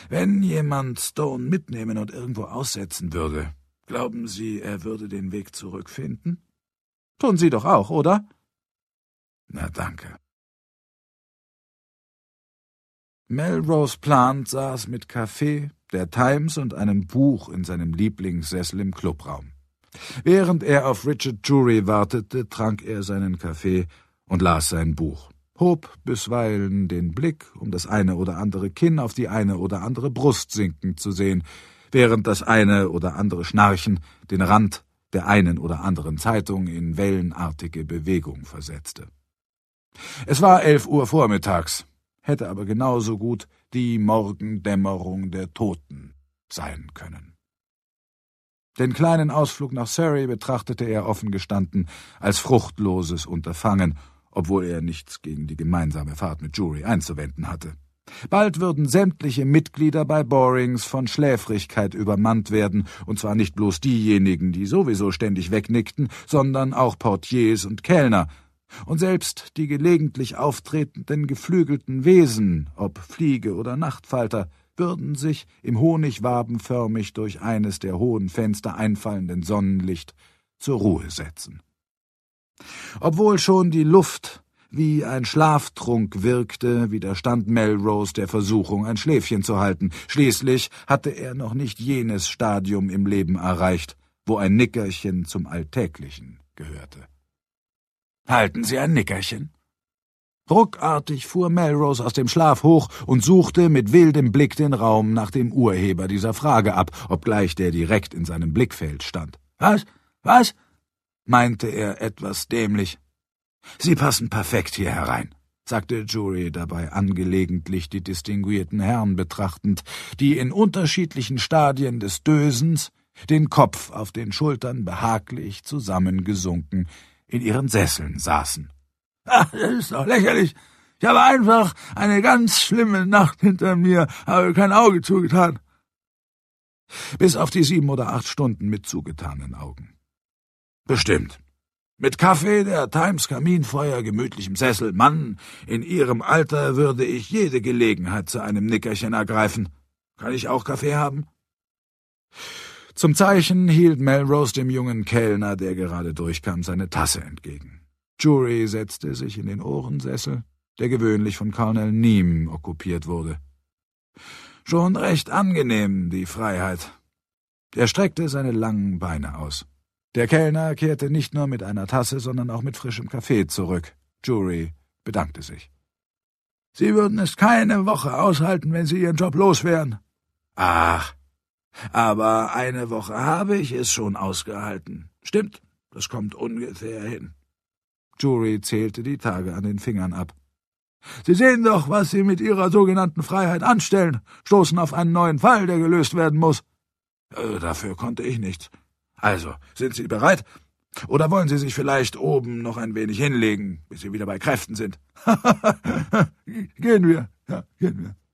Wenn jemand Stone mitnehmen und irgendwo aussetzen würde, glauben Sie, er würde den Weg zurückfinden? Tun Sie doch auch, oder? Na, danke. Melrose Plant saß mit Kaffee, der Times und einem Buch in seinem Lieblingssessel im Clubraum. Während er auf Richard Drury wartete, trank er seinen Kaffee und las sein Buch, hob bisweilen den Blick, um das eine oder andere Kinn auf die eine oder andere Brust sinken zu sehen, während das eine oder andere Schnarchen den Rand der einen oder anderen Zeitung in wellenartige Bewegung versetzte. Es war 11 Uhr vormittags, hätte aber genauso gut die Morgendämmerung der Toten sein können. Den kleinen Ausflug nach Surrey betrachtete er offen gestanden als fruchtloses Unterfangen, obwohl er nichts gegen die gemeinsame Fahrt mit Drury einzuwenden hatte. Bald würden sämtliche Mitglieder bei Borings von Schläfrigkeit übermannt werden, und zwar nicht bloß diejenigen, die sowieso ständig wegnickten, sondern auch Portiers und Kellner, und selbst die gelegentlich auftretenden geflügelten Wesen, ob Fliege oder Nachtfalter, würden sich im honigwabenförmig durch eines der hohen Fenster einfallenden Sonnenlicht zur Ruhe setzen. Obwohl schon die Luft wie ein Schlaftrunk wirkte, widerstand Melrose der Versuchung, ein Schläfchen zu halten. Schließlich hatte er noch nicht jenes Stadium im Leben erreicht, wo ein Nickerchen zum Alltäglichen gehörte. »Halten Sie ein Nickerchen?« Ruckartig fuhr Melrose aus dem Schlaf hoch und suchte mit wildem Blick den Raum nach dem Urheber dieser Frage ab, obgleich der direkt in seinem Blickfeld stand. »Was?« meinte er etwas dämlich. »Sie passen perfekt hier herein«, sagte Drury dabei angelegentlich die distinguierten Herren betrachtend, die in unterschiedlichen Stadien des Dösens, den Kopf auf den Schultern behaglich zusammengesunken, in ihren Sesseln saßen. »Ach, das ist doch lächerlich. Ich habe einfach eine ganz schlimme Nacht hinter mir, habe kein Auge zugetan.« Bis auf die 7 oder 8 Stunden mit zugetanen Augen. »Bestimmt. Mit Kaffee, der Times Kaminfeuer, gemütlichem Sessel, Mann, in Ihrem Alter würde ich jede Gelegenheit zu einem Nickerchen ergreifen. Kann ich auch Kaffee haben?« Zum Zeichen hielt Melrose dem jungen Kellner, der gerade durchkam, seine Tasse entgegen. Drury setzte sich in den Ohrensessel, der gewöhnlich von Colonel Neame okkupiert wurde. »Schon recht angenehm, die Freiheit.« Er streckte seine langen Beine aus. Der Kellner kehrte nicht nur mit einer Tasse, sondern auch mit frischem Kaffee zurück. Drury bedankte sich. »Sie würden es keine Woche aushalten, wenn Sie Ihren Job los wären.« »Ach, aber eine Woche habe ich es schon ausgehalten. Stimmt, das kommt ungefähr hin.« Drury zählte die Tage an den Fingern ab. »Sie sehen doch, was Sie mit Ihrer sogenannten Freiheit anstellen, stoßen auf einen neuen Fall, der gelöst werden muss.« »Dafür konnte ich nichts. Also, sind Sie bereit? Oder wollen Sie sich vielleicht oben noch ein wenig hinlegen, bis Sie wieder bei Kräften sind?« »Gehen wir, ja, gehen wir.«